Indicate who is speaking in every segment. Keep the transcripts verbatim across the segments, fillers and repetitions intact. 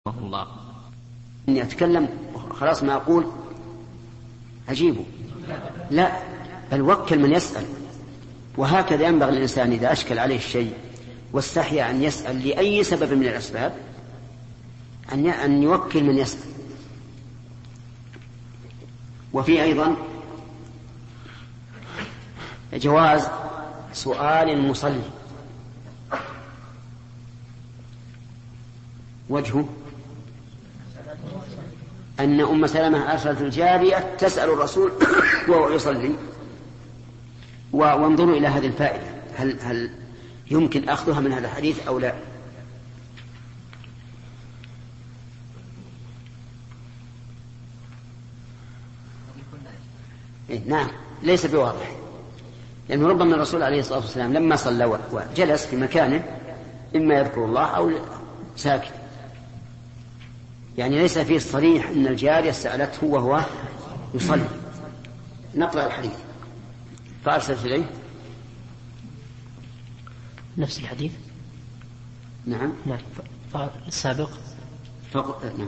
Speaker 1: الله.
Speaker 2: إني أتكلم خلاص ما أقول أجيبه، لا، بل وكل من يسأل. وهكذا ينبغي الإنسان إذا أشكل عليه الشيء واستحيا أن يسأل لأي سبب من الأسباب أن يوكل من يسأل. وفي أيضا جواز سؤال المصلي، وجهه أن أم سلمة أرسلت الجارية تسأل الرسول وهو يصلي. وانظروا إلى هذه الفائدة، هل, هل يمكن أخذها من هذا الحديث أو لا؟ إيه نعم، ليس بواضح، لأنه ربما الرسول عليه الصلاة والسلام لما صلى وجلس في مكانه إما يذكر الله أو ساكت، يعني ليس فيه صريح أن الجارية سألته وهو يصلي. نقرأ الحديث. فأرسلت إليه
Speaker 1: نفس الحديث.
Speaker 2: نعم
Speaker 1: نعم السابق.
Speaker 2: فق... نعم.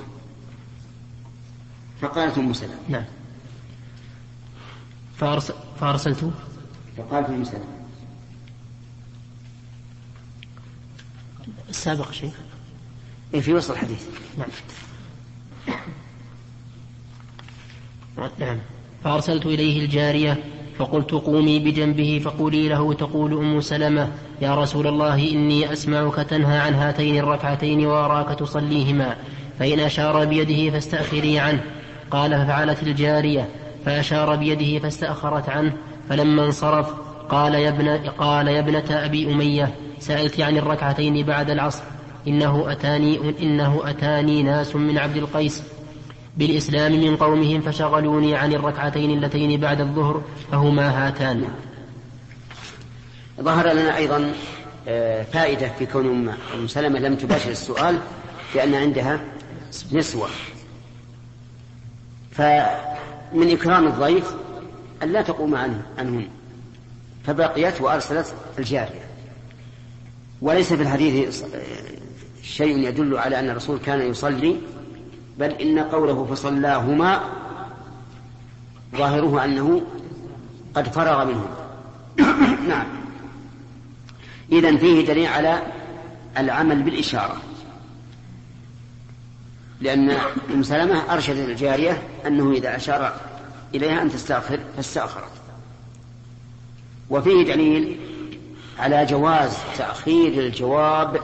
Speaker 2: فقالت أم سلمة.
Speaker 1: نعم. فأرس... فأرسلته.
Speaker 2: فقالت أم سلمة.
Speaker 1: السابق شيء
Speaker 2: إيه في وسط الحديث.
Speaker 1: نعم. نعم. فأرسلت إليه الجارية فقلت قومي بجنبه فقولي له تقول أم سلمة يا رسول الله إني أسمعك تنهى عن هاتين الركعتين وأراك تصليهما، فإن أشار بيده فاستأخري عنه. قال ففعلت الجارية فأشار بيده فاستأخرت عنه. فلما انصرف قال يا ابن قال يا ابنة أبي أمية سألت عن الركعتين بعد العصر، إنه أتاني, إنه أتاني ناس من عبد القيس بالإسلام من قومهم فشغلوني عن الركعتين اللتين بعد الظهر فهما هاتان.
Speaker 2: ظهر لنا أيضا فائدة في كون أم سلمة لم تباشر السؤال لأن عندها نسوة، فمن إكرام الضيف أن لا تقوم عنهن، فبقيت وأرسلت الجارية. وليس في الحديث شيء يدل على أن الرسول كان يصلي، بل إن قوله فصلاهما ظاهره أنه قد فرغ منه. نعم. إذن فيه دليل على العمل بالإشارة، لأن أم سلمة أرشدت الجارية أنه إذا أشار إليها أن تستأخر فاستأخرت. وفيه دليل على جواز تأخير الجواب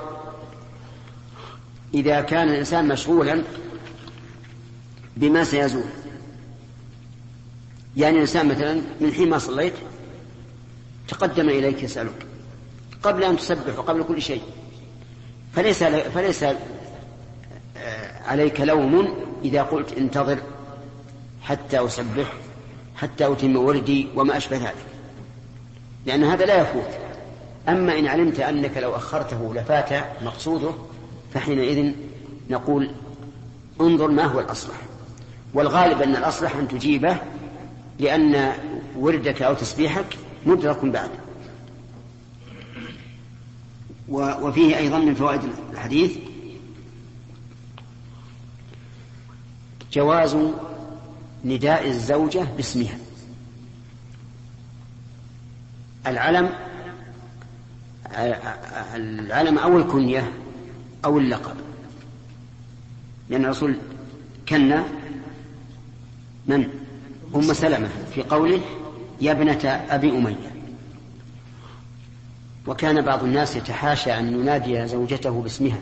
Speaker 2: إذا كان الإنسان مشغولا بما سيزول. يعني الإنسان مثلا من حين ما صليت تقدم إليك يسألك قبل أن تسبح وقبل كل شيء، فليس, فليس عليك لوم إذا قلت انتظر حتى أسبح حتى أتم وردي وما أشبه ذلك، لأن هذا لا يفوت. أما إن علمت أنك لو أخرته لفات مقصوده فحينئذ نقول انظر ما هو الأصلح، والغالب أن الأصلح أن تجيبه لأن وردك أو تسبيحك مدرك بعد. وفيه أيضا من فوائد الحديث جواز نداء الزوجة باسمها. العلم العلم أو الكنية أو اللقب، لأن الرسول كنا من أم سلمة في قوله يا ابنة أبي أمية. وكان بعض الناس يتحاشى أن ينادي زوجته باسمها،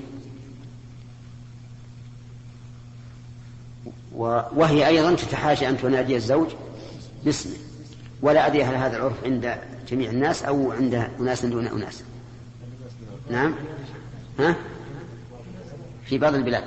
Speaker 2: وهي أيضا تتحاشى أن تنادي الزوج باسمه. ولا أدري هل هذا العرف عند جميع الناس أو عند أناس دون أناس. نعم، ها؟ في بعض البلاد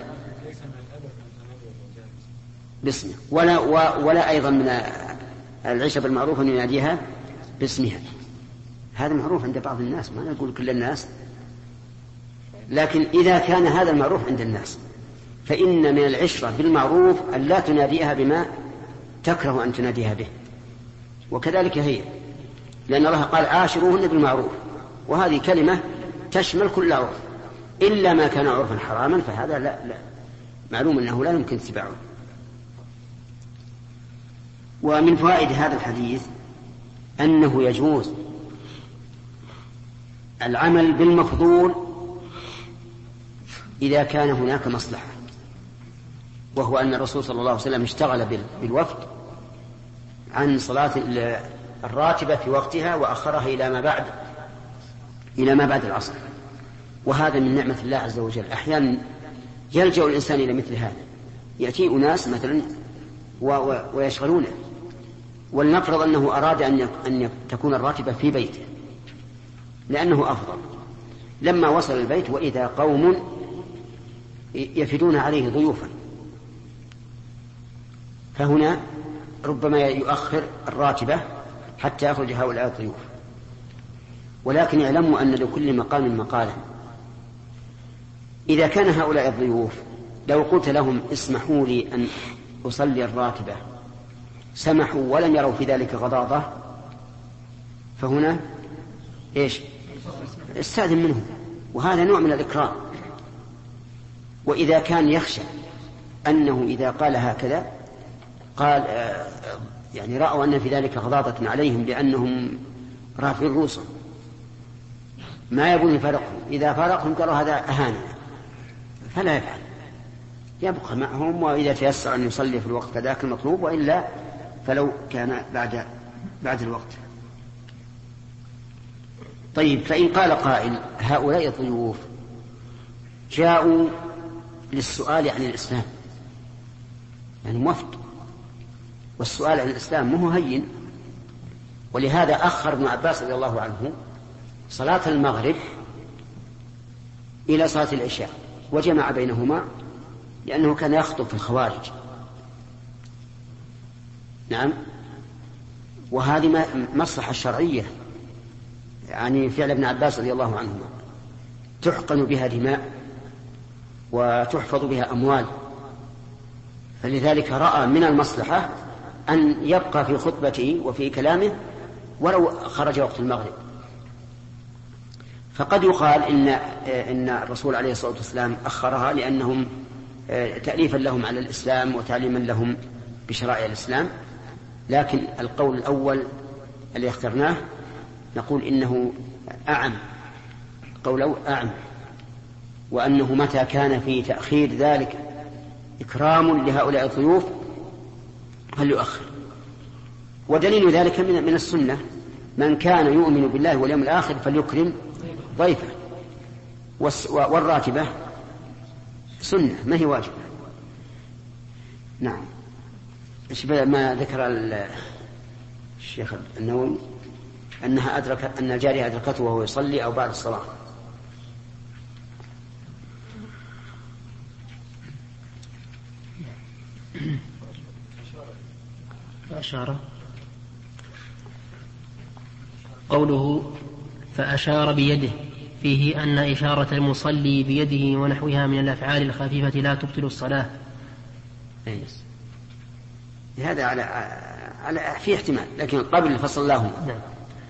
Speaker 2: باسمه، ولا, ولا أيضا من العشب المعروف أن يناديها باسمها. هذا معروف عند بعض الناس، ما نقول كل الناس، لكن إذا كان هذا المعروف عند الناس فإن من العشرة بالمعروف أن لا تناديها بما تكره أن تناديها به. وكذلك هي، لأن الله قال عاشروهن بالمعروف، وهذه كلمة تشمل كل عرف إلا ما كان عرفا حراما فهذا لا, لا معلوم أنه لا يمكن اتباعه. ومن فوائد هذا الحديث أنه يجوز العمل بالمفضول إذا كان هناك مصلحة، وهو أن الرسول صلى الله عليه وسلم اشتغل بالوفد عن صلاة الراتبة في وقتها وأخرها إلى ما بعد إلى ما بعد العصر، وهذا من نعمة الله عز وجل. أحيانا يلجأ الإنسان إلى مثل هذا، يأتي أناس مثلا ويشغلونه، ولنفرض أنه أراد أن تكون الراتبة في بيته لأنه أفضل. لما وصل البيت وإذا قوم يفدون عليه ضيوفا، فهنا ربما يؤخر الراتبة حتى يخرج هؤلاء الضيوف. ولكن اعلموا أن لكل مقام مقالا. إذا كان هؤلاء الضيوف لو قلت لهم اسمحوا لي أن أصلي الراتبة سمحوا ولم يروا في ذلك غضاضة، فهنا إيش؟ استأذن منهم، وهذا نوع من الإكرام. وإذا كان يخشى أنه إذا قال هكذا قال يعني رأوا أن في ذلك غضاضة عليهم لأنهم رافعين رؤوسهم ما يبون يفارقهم، إذا فارقهم قالوا هذا أهانة، فلا يفعل، يبقى معهم، وإذا تيسر أن يصلي في الوقت كذاك المطلوب، وإلا فلو كان بعد بعد الوقت. طيب، فإن قال قائل هؤلاء الضيوف جاءوا للسؤال عن الإسلام، يعني موفد، والسؤال عن الإسلام مو هين، ولهذا أخر ابن عباس رضي الله عنه صلاة المغرب إلى صلاة العشاء وجمع بينهما لأنه كان يخطب في الخوارج. نعم، وهذه مصلحة شرعية، يعني فعل ابن عباس رضي الله عنهما تحقن بها دماء وتحفظ بها أموال، فلذلك رأى من المصلحة أن يبقى في خطبته وفي كلامه ولو خرج وقت المغرب. فقد يقال إن, إن الرسول عليه الصلاة والسلام أخرها لأنهم تأليفا لهم على الإسلام وتعليما لهم بشرائع الإسلام، لكن القول الأول الذي اخترناه نقول إنه أعم، قوله أعم، وأنه متى كان في تأخير ذلك إكرام لهؤلاء الضيوف فليؤخر. ودليل ذلك من, من السنة: من كان يؤمن بالله واليوم الآخر فليكرم ضيفه. والراتبة سنة ما هي واجبة. نعم، ما ذكر الشيخ النووي أنها أدركت أن الجارية أدركته وهو يصلي أو بعد الصلاة.
Speaker 1: فأشار قوله فأشار بيده فيه أن إشارة المصلي بيده ونحوها من الأفعال الخفيفة لا تبطل الصلاة.
Speaker 2: هذا على على في احتمال، لكن قبل فصل اللهم.
Speaker 1: نعم.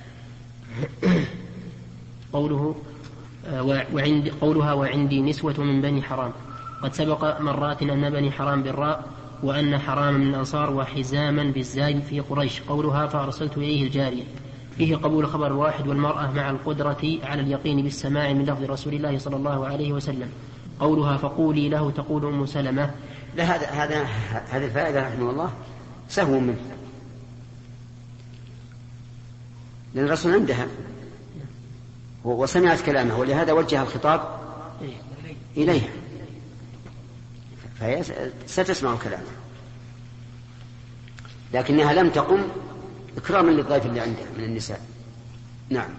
Speaker 1: قوله وعند قولها وعندي نسوة من بني حرام. قد سبق مرات أن بني حرام بالراء وأن حرام من الأنصار وحزاما بالزاي في قريش. قولها فأرسلت إليه الجارية فيه قبول خبر الواحد والمرأة مع القدرة على اليقين بالسماع من لفظ رسول الله صلى الله عليه وسلم. قولها فقولي له تقول أم سلمة.
Speaker 2: لا، هذا هذا هذه الفائدة رحمه الله سهو منه، لأن الرسول عندها وسمعت كلامه، ولهذا وجه الخطاب إليها، فهي ستسمع كلامه، لكنها لم تقم إكراما للضيف اللي عندها من النساء. نعم.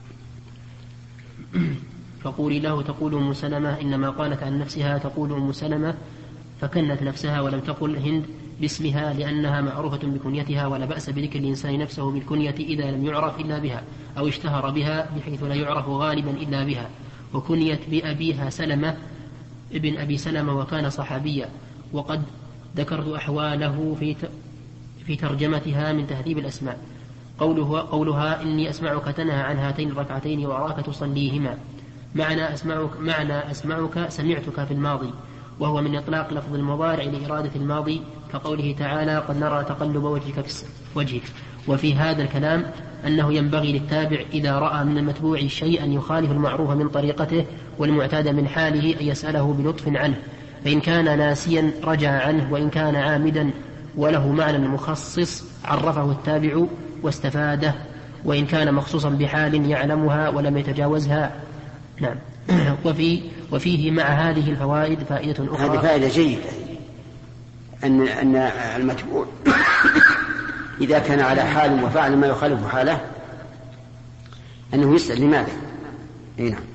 Speaker 1: فقولي له تقول أم سلمة، إنما قالت عن نفسها تقول أم سلمة فكنت نفسها ولم تقل هند باسمها لأنها معروفة بكنيتها، ولا بأس بذكر الإنسان نفسه بالكنية إذا لم يعرف إلا بها أو اشتهر بها بحيث لا يعرف غالبا إلا بها. وكنيت بأبيها سلمة ابن أبي سلمة وكان صحابيا، وقد ذكرت أحواله في في ترجمتها من تهذيب الأسماء. قوله قولها إني أسمعك تنهى عن هاتين الركعتين وأراك تصليهما، معنى أسمعك, معنى أسمعك سمعتك في الماضي، وهو من إطلاق لفظ المضارع لإرادة الماضي، كقوله تعالى قد نرى تقلب وجهك في وجهك. وفي هذا الكلام أنه ينبغي للتابع إذا رأى من المتبوع شيئا يخالف المعروف من طريقته والمعتاد من حاله أن يسأله بلطف عنه، فإن كان ناسيا رجع عنه، وإن كان عامدا وله معنى مخصص عرفه التابع واستفاده، وإن كان مخصوصا بحال يعلمها ولم يتجاوزها. نعم. وفي وفيه مع هذه الفوائد فائدة أخرى.
Speaker 2: هذه فائدة جيدة، أن أن المتبوع إذا كان على حال وفعل ما يخالف حاله أنه يسأل لماذا. أي نعم.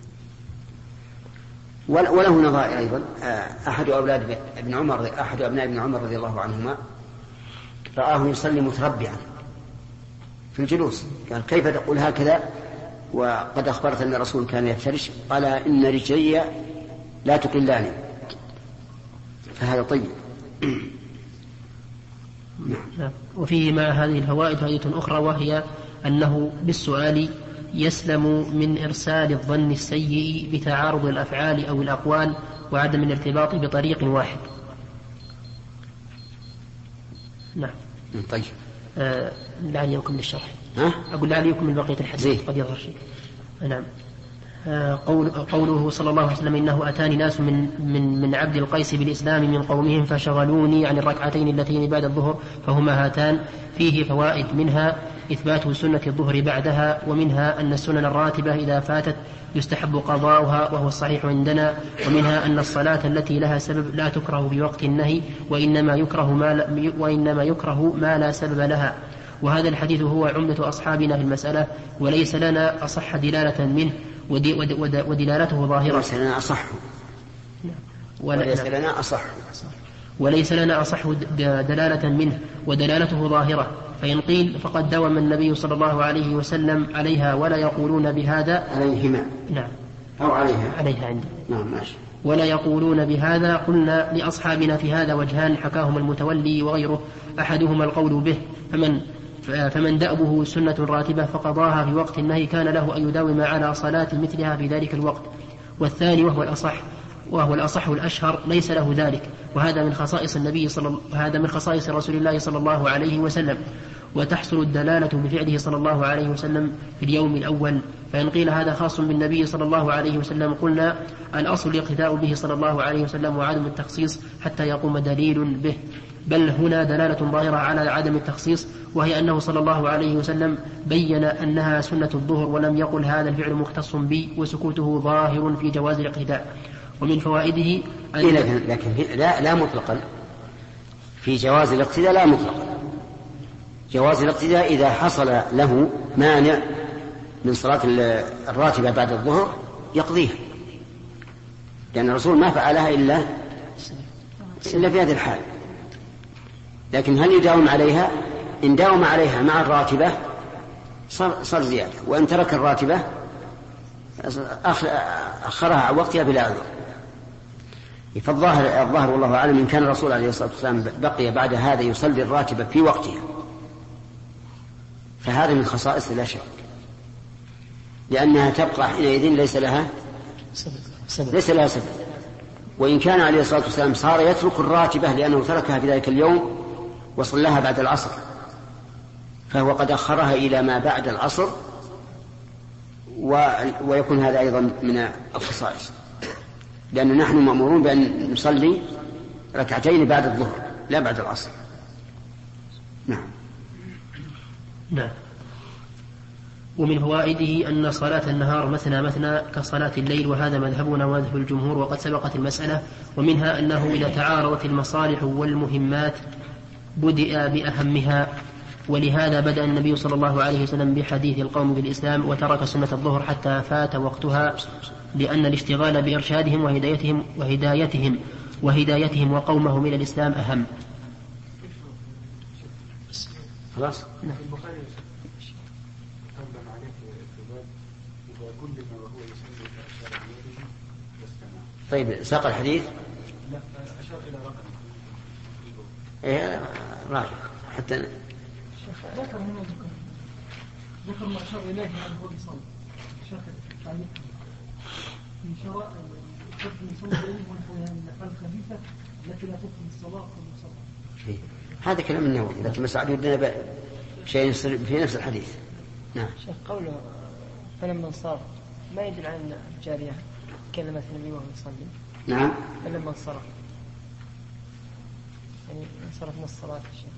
Speaker 2: وله نظائر أيضا. أحد أولاد ابن عمر أحد أبناء ابن عمر رضي الله عنهما رآه يصلي متربعا في الجلوس، قال كيف تقول هكذا وقد أخبرت أن الرسول كان يفترش؟ قال إن رجلي لا تقلاني. فهذا طيب.
Speaker 1: نعم. وفيه مع هذه الفوائد فائدة أخرى، وهي أنه بالسؤال يسلم من إرسال الظن السيء بتعارض الأفعال أو الأقوال وعدم الارتباط بطريق واحد. نعم.
Speaker 2: طيب.
Speaker 1: آه لعلي يكمل الشرح.
Speaker 2: ها؟
Speaker 1: أقول لعلي يكمل بقية الحديث قد يظهر شيء. نعم. آه قول قوله صلى الله عليه وسلم إنه أتاني ناس من من من عبد القيس بالإسلام من قومهم فشغلوني عن الركعتين اللتين بعد الظهر فهما هاتان. فيه فوائد، منها إثبات سنة الظهر بعدها، ومنها أن السنن الراتبة إذا فاتت يستحب قضاؤها وهو الصحيح عندنا، ومنها أن الصلاة التي لها سبب لا تكره بوقت النهي، وإنما يكره ما لا, وإنما يكره ما لا سبب لها. وهذا الحديث هو عمدة أصحابنا في المسألة، وليس لنا أصح دلالة منه، ودي ود ود ودلالته ظاهرة.
Speaker 2: وليس لنا أصح وليس لنا أصح
Speaker 1: وليس لنا أصح دلالة منه ودلالته ظاهرة. فإن قيل فقد دوم النبي صلى الله عليه وسلم عليها ولا يقولون بهذا.
Speaker 2: عليهما.
Speaker 1: نعم.
Speaker 2: أو عليها.
Speaker 1: عليها عندي.
Speaker 2: نعم ماشي.
Speaker 1: ولا يقولون بهذا. قلنا لأصحابنا في هذا وجهان حكاهما المتولي وغيره، أحدهما القول به، فمن فمن دأبه سنة راتبة فقضاها في وقت النهي كان له أن يداوم على صلاة مثلها في ذلك الوقت. والثاني وهو الأصح وهو الأصح الأشهر ليس له ذلك، وهذا من خصائص النبي صلى هذا من خصائص رسول الله صلى الله عليه وسلم، وتحصل الدلالة بفعله صلى الله عليه وسلم في اليوم الأول. فإن قيل هذا خاص بالنبي صلى الله عليه وسلم قلنا الأصل الاقتداء به صلى الله عليه وسلم وعدم التخصيص حتى يقوم دليل به، بل هنا دلالة ظاهرة على عدم التخصيص، وهي أنه صلى الله عليه وسلم بين أنها سنة الظهر ولم يقل هذا الفعل مختص بي، وسكوته ظاهر في جواز الاقتداء. ومن فوائده
Speaker 2: أن لكن, لكن لا, لا مطلقا في جواز الاقتداء، لا مطلقا. جواز الاقتداء إذا حصل له مانع من صلاة الراتبة بعد الظهر يقضيها، لأن الرسول ما فعلها إلا إلا في هذه الحال. لكن هل يداوم عليها؟ إن داوم عليها مع الراتبة صار, صار زيادة، وإن ترك الراتبة أخرها عن وقتها بلا عذر. فالظاهر الظاهر والله أعلم إن كان الرسول عليه الصلاة والسلام بقي بعد هذا يصلي الراتبة في وقتها فهذا من خصائص لا شك، لأنها تبقى حينئذ ليس لها سبب. ليس لها سبب. وإن كان عليه الصلاة والسلام صار يترك الراتبة لأنه تركها في ذلك اليوم وصلها بعد العصر، فهو قد أخرها إلى ما بعد العصر، و... ويكون هذا أيضا من الخصائص، لأن نحن مأمورون بأن نصلي ركعتين بعد الظهر لا بعد العصر. نعم.
Speaker 1: نعم. ومن فوائده أن صلاة النهار مثنى مثنى كصلاة الليل، وهذا مذهبنا ومذهب الجمهور، وقد سبقت المسألة. ومنها أنه إذا تعارضت المصالح والمهمات بدأ بأهمها، ولهذا بدأ النبي صلى الله عليه وسلم بحديث القوم بالإسلام وترك سنة الظهر حتى فات وقتها، لأن الاشتغال بإرشادهم وهدايتهم وهدايتهم وهدايتهم وقومهم إلى الإسلام أهم.
Speaker 2: خلاص. طيب ساق الحديث.
Speaker 3: لا أشار إلى رقم.
Speaker 2: إيه راجع حتى
Speaker 3: ذكر هنا ذكر ذكر ما أشار إليه عن هو يصلي شكل تعليق من شراء تدخل صوم الليل ونحوها من الأفعال الخبيثة التي لا تدخل الصلاة والمصلى.
Speaker 2: هذا كلام النووي، لكن مسعود يدنا شيء في نفس الحديث. نعم.
Speaker 4: شيخ قوله فلما انصرف ما يدل على أن الجارية كلمت النبي وهو يصلي.
Speaker 2: نعم.
Speaker 4: فلما انصرف يعني انصرف من الصلاة الشيخ.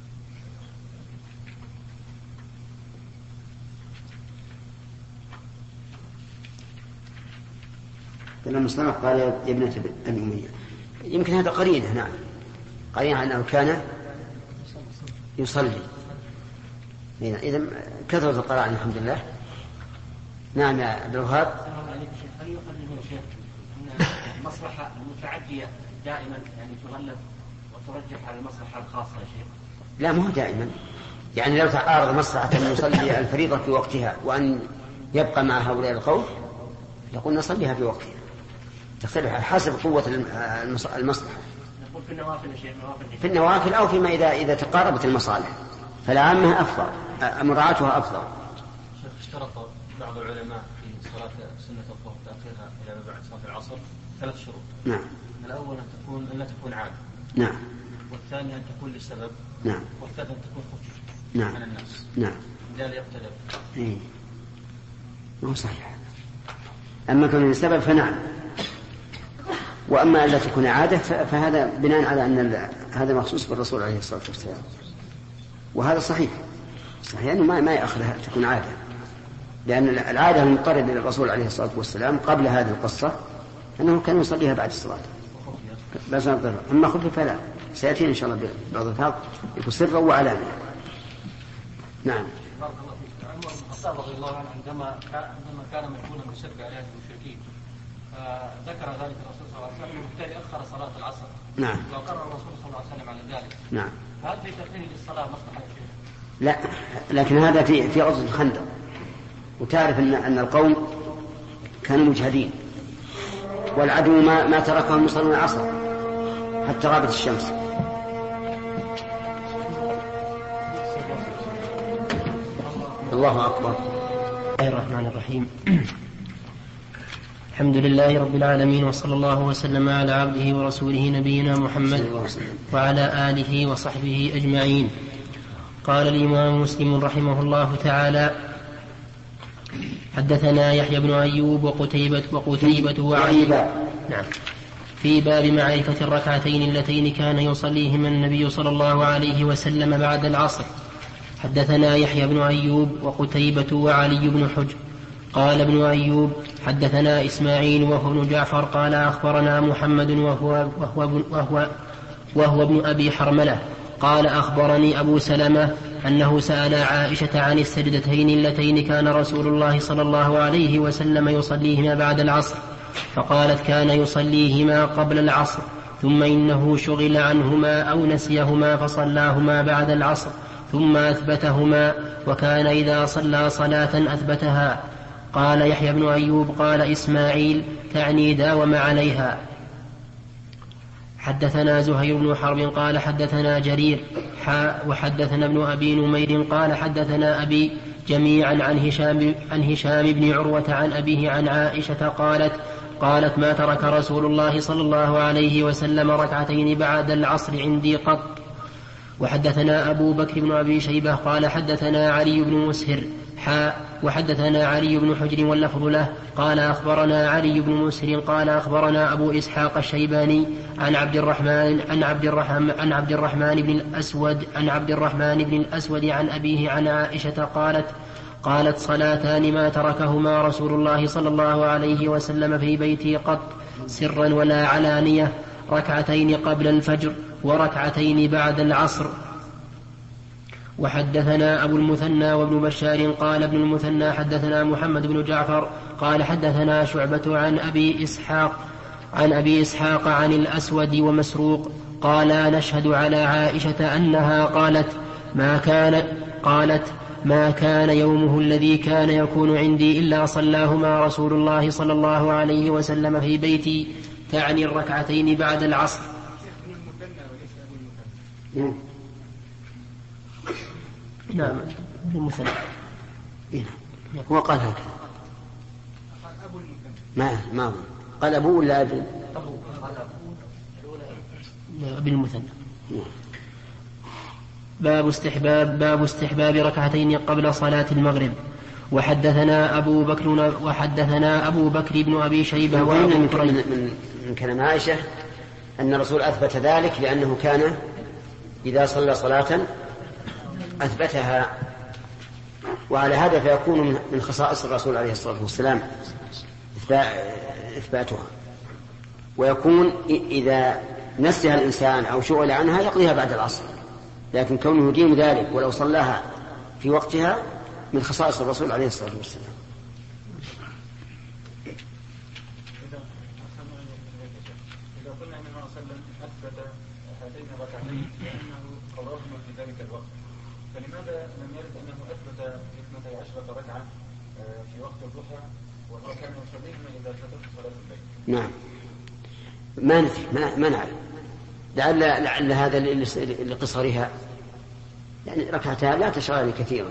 Speaker 2: فلما انصرف قال يا ابنة الأمية. يمكن هذا قرينة. نعم، قرينة أنه كان يصلي. إذا كثرة القراءة الحمد لله. نعم يا عبد الوهاب.
Speaker 5: هل يؤخذ منه شيخ أن المصلحة المتعدية دائما يعني تغلب وترجح على المصلحة الخاصة يا شيخ؟
Speaker 2: لا، مو دائما. يعني لو تعارض مصلحة أن يصلي الفريضة في وقتها وأن يبقى مع هؤلاء القوم يقول نصليها في وقتها، تختلف على حسب قوة المصلحة.
Speaker 5: نقول في النوافل يا شيخ.
Speaker 2: في النوافل أو فيما إذا إذا تقاربت المصالح فالعامة أفضل، مراعاتها أفضل.
Speaker 6: شيخ اشترط بعض العلماء في صلاة سنة الظهر تأخيرها إلى ما بعد صلاة العصر ثلاث شروط.
Speaker 2: نعم.
Speaker 6: الأول أن تكون أن لا تكون عادة.
Speaker 2: نعم.
Speaker 6: والثاني أن تكون لسبب.
Speaker 2: نعم.
Speaker 6: والثالث أن تكون خفيفة.
Speaker 2: نعم.
Speaker 6: على الناس.
Speaker 2: نعم.
Speaker 6: لا يقتدر.
Speaker 2: إيه. مو صحيح. أما كون لسبب فنعم. وأما ألا تكون عادة فهذا بناء على أن هذا مخصوص بالرسول عليه الصلاة والسلام، وهذا صحيح. صحيح أنه ما ما يأخذها تكون عادة، لأن العادة المضطردة للرسول عليه الصلاة والسلام قبل هذه القصة أنه كان يصليها بعد الصلاة بس نضر. أما خفي فلا، سيأتي إن شاء الله بعض الفاظ يكون سرا وعلانية. نعم.
Speaker 6: بارك الله فيك. عمر بن الخطاب رضي الله عنه عندما عندما كان مجبولا بسب آلهة المشركين فذكر ذلك الرسول صلى الله عليه وسلم وبالتالي أخر صلاة العصر.
Speaker 2: نعم.
Speaker 6: وقرر الرسول صلى الله عليه وسلم على ذلك.
Speaker 2: نعم.
Speaker 6: هل في تأخير للصلاة مصلحة يا شيخ؟
Speaker 2: لا، لكن هذا في في غزوة الخندق، وتعرف أن أن القوم كانوا مجهدين والعدو ما ما تركهم يصلون العصر حتى غابت الشمس. الله أكبر.
Speaker 1: بسم الله الرحمن الرحيم. الحمد لله رب العالمين، وصلى الله وسلم على عبده ورسوله نبينا محمد وعلى آله وصحبه أجمعين. قال الإمام مسلم رحمه الله تعالى: حدثنا يحيى بن أيوب وقتيبة وقتيبة وعلي نعم في باب معرفة الركعتين اللتين كان يصليهما النبي صلى الله عليه وسلم بعد العصر. حدثنا يحيى بن أيوب وقتيبة وعلي بن حجر. قال ابن أيوب: حدثنا إسماعيل وهو ابن جعفر قال أخبرنا محمد وهو, وهو, وهو, وهو ابن أبي حرملة قال أخبرني أبو سلمة أنه سأل عائشة عن السجدتين اللتين كان رسول الله صلى الله عليه وسلم يصليهما بعد العصر، فقالت كان يصليهما قبل العصر ثم إنه شغل عنهما أو نسيهما فصلاهما بعد العصر ثم أثبتهما، وكان إذا صلى صلاة أثبتها. قال يحيى بن أيوب قال إسماعيل: تعني داوم عليها. حدثنا زهير بن حرب قال حدثنا جرير حاء وحدثنا ابن أبي نمير قال حدثنا أبي جميعا عن هشام, عن هشام بن عروة عن أبيه عن عائشة قالت قالت ما ترك رسول الله صلى الله عليه وسلم ركعتين بعد العصر عندي قط. وحدثنا أبو بكر بن أبي شيبة قال حدثنا علي بن مسهر حاء وحدثنا علي بن حجر واللفظ له قال أخبرنا علي بن مسهر قال أخبرنا أبو إسحاق الشيباني عن عبد الرحمن عن عبد الرحمن عن عبد الرحمن بن الأسود عن عبد الرحمن بن الأسود عن أبيه عن عائشة قالت قالت صلاتان ما تركهما رسول الله صلى الله عليه وسلم في بيتي قط سرا ولا علانية، ركعتين قبل الفجر وركعتين بعد العصر. وحدثنا أبو المثنى وابن بشار قال ابن المثنى حدثنا محمد بن جعفر قال حدثنا شعبة عن أبي إسحاق عن أبي إسحاق عن الأسود ومسروق قالا نشهد على عائشة أنها قالت ما كان قالت ما كان يومه الذي كان يكون عندي إلا صلاهما رسول الله صلى الله عليه وسلم في بيتي، تعني الركعتين بعد العصر. نعم المثنى
Speaker 2: هو قال هكذا ما ما قلبوا ولا
Speaker 1: بالمثنى. باب استحباب باب استحباب ركعتين قبل صلاة المغرب. وحدثنا أبو بكر وحدثنا أبو بكر بن أبي شيبة وأبو
Speaker 2: من, من, من كلام عائشة أن الرسول أثبت ذلك لأنه كان إذا صلى صلاة أثبتها، وعلى هذا فيكون من خصائص الرسول عليه الصلاة والسلام إثباتها، ويكون إذا نسيها الإنسان أو شغل عنها يقضيها بعد العصر، لكن كونه يديم ذلك ولو صلاها في وقتها من خصائص الرسول عليه الصلاة والسلام.
Speaker 6: إذا قلنا أن النبي صلى الله عليه وسلم أثبت هاتين الركعتين لأنه قضاهما في ذلك الوقت، فلماذا لم يرد أنه أثبت اثنتي عشرة ركعة في وقت الضحى وهو كان يصليهما إذا فاتته صلاة الليل؟
Speaker 2: نعم، ما نفي ما, ما نعلم، لعل لعل هذا لقصرها، يعني ركعتها لا تشغل كثيرا.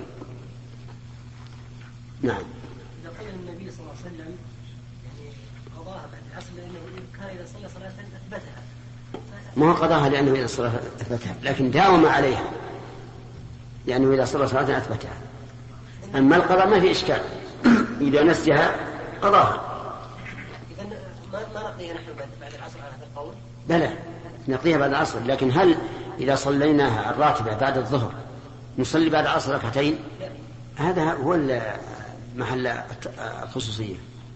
Speaker 2: نعم.
Speaker 3: إذا قال النبي صلى الله عليه وسلم يعني قضاها بعد العصر لأنه كان إذا صلى صلاة أثبتها.
Speaker 2: ما هو قضاها لأنه إذا صلى أثبتها، لكن داوم عليها لأنه إذا صلى صلاة أثبتها. أما القضاء ما في إشكال، إذا نسيها قضاها.
Speaker 3: إذا ما ما نقضيها نحن بعد العصر على هذا القول؟
Speaker 2: بلى نقضيها بعد العصر، لكن هل إذا صليناها الراتبة بعد الظهر نصلي بعد العصر ركعتين؟ هذا هو محل الخصوصية.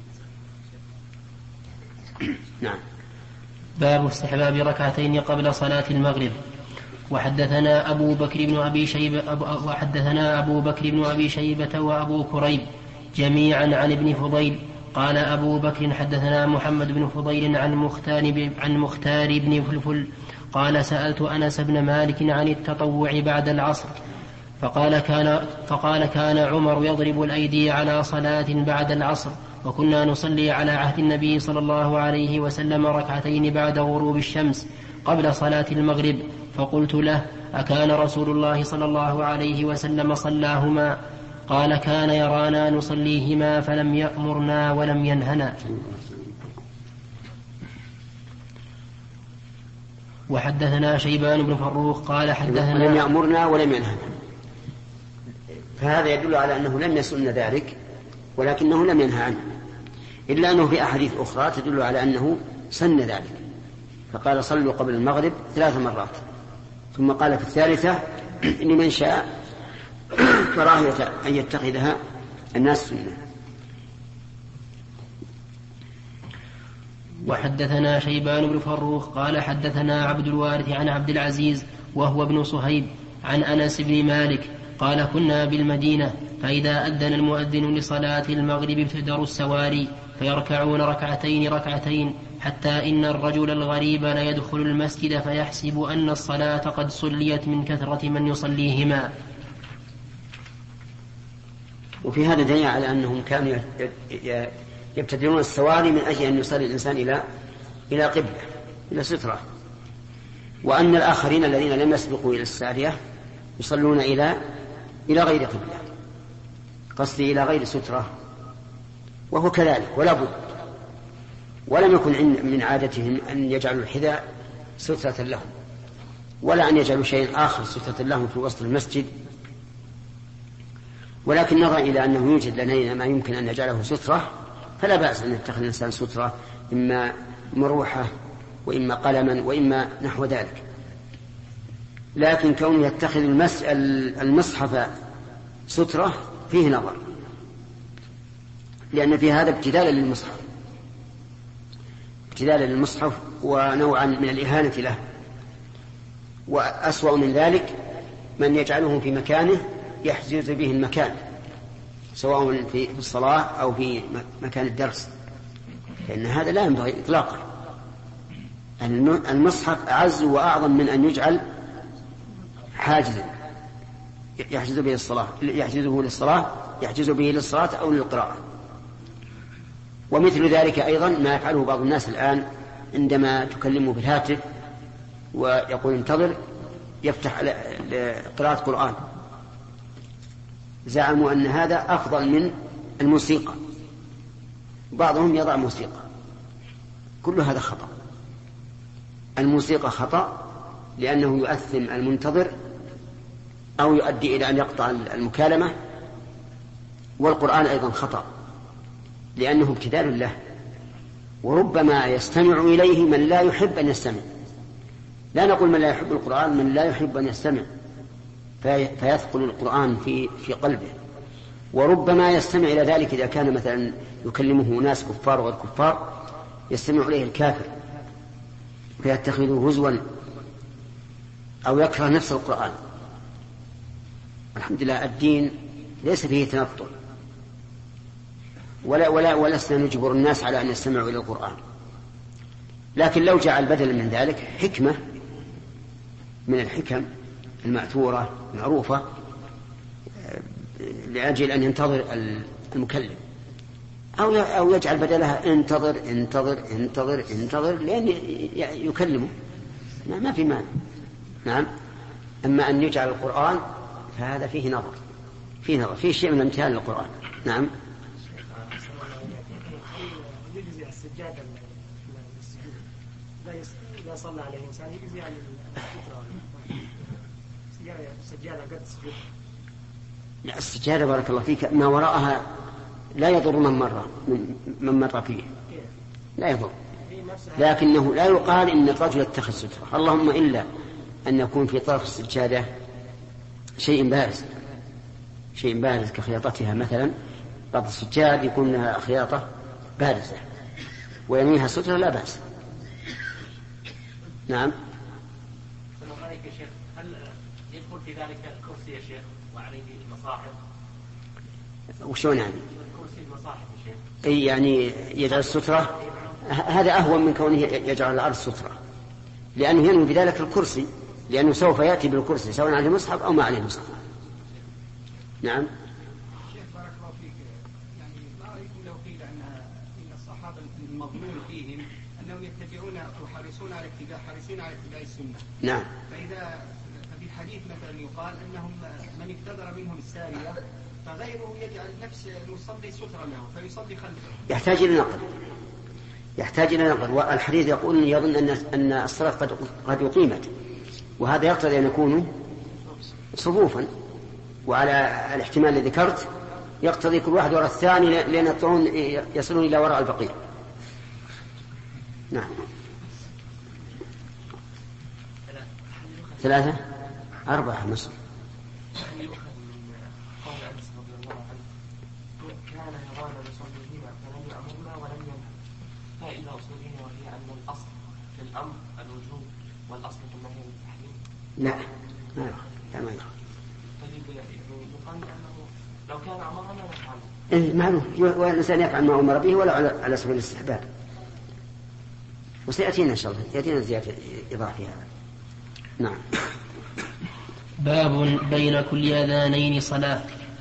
Speaker 2: نعم.
Speaker 1: باب استحباب ركعتين قبل صلاة المغرب. وحدثنا أبو بكر بن أبي شيبة أبو وحدثنا أبو بكر بن أبي شيبة وأبو كريب جميعا عن ابن فضيل قال أبو بكر حدثنا محمد بن فضيل عن مختار عن مختار بن فلفل قال سألت أنس بن مالك عن التطوع بعد العصر فقال كان فقال كان عمر يضرب الأيدي على صلاة بعد العصر، وكنا نصلي على عهد النبي صلى الله عليه وسلم ركعتين بعد غروب الشمس قبل صلاة المغرب. فقلت له أكان رسول الله صلى الله عليه وسلم صلاهما؟ قال كان يرانا نصليهما فلم يأمرنا ولم ينهنا. وحدثنا شيبان بن فروخ قال حدثنا
Speaker 2: لم يأمرنا ولم ينهنا، فهذا يدل على أنه لم يسن ذلك ولكنه لم ينهى عنه، إلا أنه في أحاديث أخرى تدل على أنه سن ذلك، فقال صلوا قبل المغرب ثلاث مرات، ثم قال في الثالثة لمن شاء كراهية أن يتخذها الناس سنة.
Speaker 1: وحدثنا شيبان بن فروخ قال حدثنا عبد الوارث عن عبد العزيز وهو ابن صهيب عن أنس بن مالك قال كنا بالمدينة فإذا أذن المؤذن لصلاة المغرب ابتدروا السواري فيركعون ركعتين ركعتين حتى إن الرجل الغريب لا يدخل المسجد فيحسب أن الصلاة قد صليت من كثرة من يصليهما.
Speaker 2: وفي هذا دليل على أنهم كانوا يبتدرون السواري من أجل أن يصلي الإنسان إلى إلى قبلة إلى سترة، وأن الآخرين الذين لم يسبقوا إلى السارية يصلون إلى إلى غير قبلة، قصدي إلى غير سترة، وهو كذلك ولا بد. ولم يكن من عادتهم أن يجعلوا الحذاء سترة لهم، ولا أن يجعلوا شيء آخر سترة لهم في وسط المسجد، ولكن نظر إلى أنه يوجد لدينا ما يمكن أن نجعله سترة، فلا بأس أن يتخذ الإنسان سترة، إما مروحة وإما قلما وإما نحو ذلك. لكن كونه يتخذ المصحف سترة فيه نظر، لأن في هذا ابتدالا للمصحف ابتدالا للمصحف ونوعا من الإهانة له. وأسوأ من ذلك من يجعله في مكانه يحجز به المكان، سواء في الصلاة أو في مكان الدرس، لأن هذا لا ينبغي إطلاقا. المصحف أعز وأعظم من أن يجعل حاجزا يحجز به الصلاة يحجزه للصلاة يحجز به للصلاة أو للقراءة. ومثل ذلك أيضا ما يفعله بعض الناس الآن عندما تكلمه بالهاتف ويقول انتظر يفتح لقراءة قرآن، زعموا أن هذا أفضل من الموسيقى، بعضهم يضع موسيقى كل هذا خطأ. الموسيقى خطأ لأنه يؤثم المنتظر أو يؤدي إلى أن يقطع المكالمة، والقرآن أيضا خطأ لأنه ابتذال له، وربما يستمع إليه من لا يحب أن يستمع. لا نقول من لا يحب القرآن، من لا يحب أن يستمع فيثقل القرآن في في قلبه. وربما يستمع إلى ذلك إذا كان مثلا يكلمه ناس كفار وغير كفار، يستمع إليه الكافر فيتخذه هزوا أو يكره نفس القرآن. الحمد لله الدين ليس فيه تنطع، ولا ولا ولسنا نجبر الناس على أن يستمعوا إلى القرآن، لكن لو جعل بدلا من ذلك حكمة من الحكم المأثورة معروفة لأجل أن ينتظر المكلم، أو أو يجعل بدلها انتظر انتظر انتظر انتظر لأن يكلمه، ما في مانع. نعم. أما أن يجعل القرآن فهذا فيه نظر، فيه نظر، فيه شيء من امتثال للقرآن. نعم.
Speaker 3: يجزي السجادة لا صلى عليه إنسان يجزي عن السجادة قد سجود.
Speaker 2: لا، السجادة بارك الله فيك ما وراءها لا يضر من مر من مر فيه، لا يضر، لكنه لا يقال إن الرجل اتخذ سترة، اللهم إلا أن يكون في طرف السجادة شيء بارز، شيء بارز كخياطتها مثلا. بعض السجاد يكون لها خياطة بارزة ويميها سترة لا بأس. نعم.
Speaker 5: السلام عليكم يا شيخ، هل يدخل في ذلك الكرسي يا شيخ وعليه المصاحف؟
Speaker 2: وشون يعني؟
Speaker 5: كرسي المصاحف يا شيخ.
Speaker 2: أي يعني يجعل السترة، هذا أهون من كونه يجعل الأرض سترة، لأنه ينوي بذلك الكرسي، لأنه سوف يأتي بالكرسي سواء عليه مصحف أو ما عليه مصحف. نعم.
Speaker 7: شيخ بارك الله فيك، يعني ما رأيكم لو قيل أن الصحابة المظلوم فيهم أنهم يتبعون وحريصون على اتباع حريصين على اتباع السنة.
Speaker 2: نعم.
Speaker 7: فإذا في الحديث مثلا يقال أنهم من اقتدر منهم السارية فغيره يجعل نفس المصلي سترة له فيصلي خلفه.
Speaker 2: يحتاج إلى نقل، يحتاج إلى نقل. والحديث يقول يظن أن أن الصلاة قد قد أقيمت، وهذا يقتضي أن يكونوا صفوفا، وعلى الاحتمال الذي ذكرت يقتضي كل واحد وراء الثاني لأن يطلعون يصلون إلى وراء البقيع. نعم. ثلاثة أربعة مصر.
Speaker 8: كان يرانا نصليهما فلم يأمرنا ولم ينهى، فإلى أصولنا وهي أن الأصل في الأمر الوجوب والأصل في النهي التحريم.
Speaker 2: لا لا لا ما يدخل.
Speaker 8: طيب يقال أنه لو كان أمرنا نفعل.
Speaker 2: إيه معلوم، والإنسان يفعل ما أمر به ولا على سبيل الاستحباب. وسيأتينا إن شاء الله يأتينا زيادة إضافية. نعم.
Speaker 1: باب بين كل أذانين صلاة.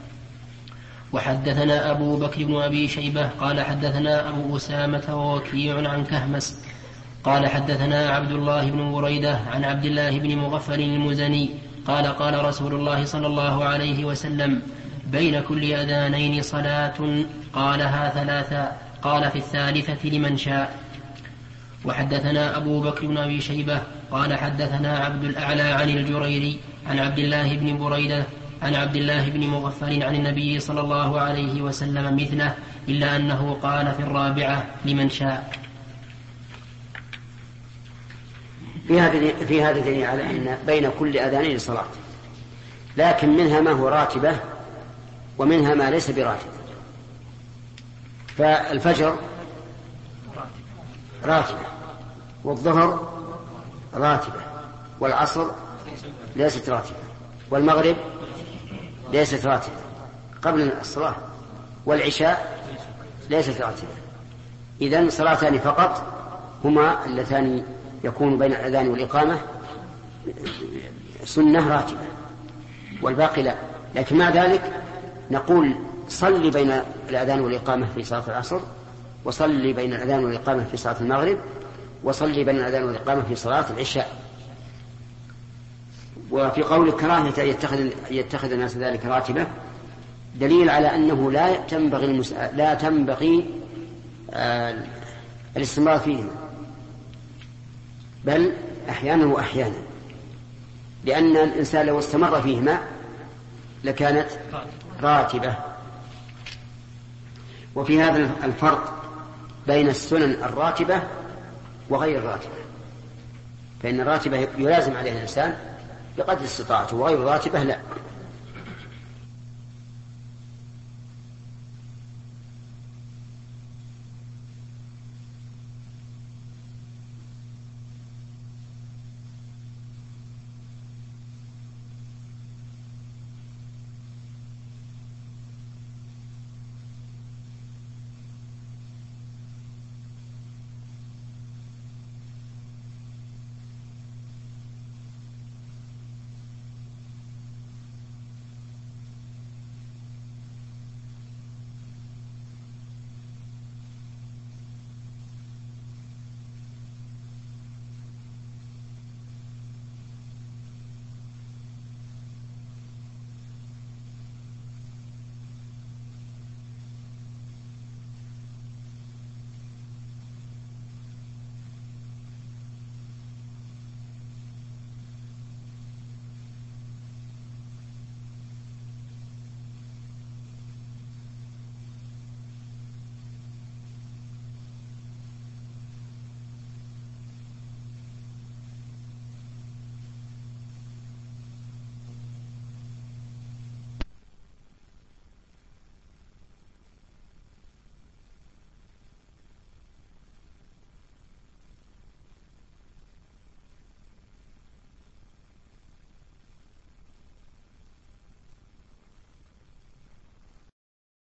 Speaker 1: وحدثنا أبو بكر بن أبي شيبة قال حدثنا أبو أسامة ووكيع عن كهمس قال حدثنا عبد الله بن بريدة عن عبد الله بن مغفل المزني قال قال رسول الله صلى الله عليه وسلم بين كل أذانين صلاة قالها ثلاثا قال في الثالثة لمن شاء. وحدثنا أبو بكر بن أبي شيبة قال حدثنا عبد الأعلى عن الجريري عن عبد الله بن بريدة عن عبد الله بن مغفل عن النبي صلى الله عليه وسلم مثله إلا أنه قال في الرابعة لمن شاء.
Speaker 2: في هذا في هذا دليل على أن بين كل أذانين صلاة، لكن منها ما هو راتبة ومنها ما ليس براتبة. فالفجر راتبة، والظهر راتبة، والعصر ليست راتبة، والمغرب ليست راتبة قبل الصلاة، والعشاء ليست راتبة. إذن صلاتان فقط هما اللتان يكون بين الأذان والإقامة سنة راتبة، والباقي لا. لكن مع ذلك نقول صلي بين الأذان والإقامة في صلاة العصر، وصلي بين الأذان والإقامة في صلاة المغرب، وصلي بين الأذان والإقامة في صلاة العشاء. وفي قول الكراهة يتخذ يتخذ الناس ذلك راتبة دليل على أنه لا تنبغي المس... لا تنبغي آه الاستمرار فيهما، بل أحيانا وأحيانا، لأن الإنسان لو استمر فيهما لكانت راتبة. وفي هذا الفرق بين السنن الراتبة وغير الراتبة، فإن الراتبة يلازم عليها الإنسان بقدر استطاعته، وغير الراتبة لا.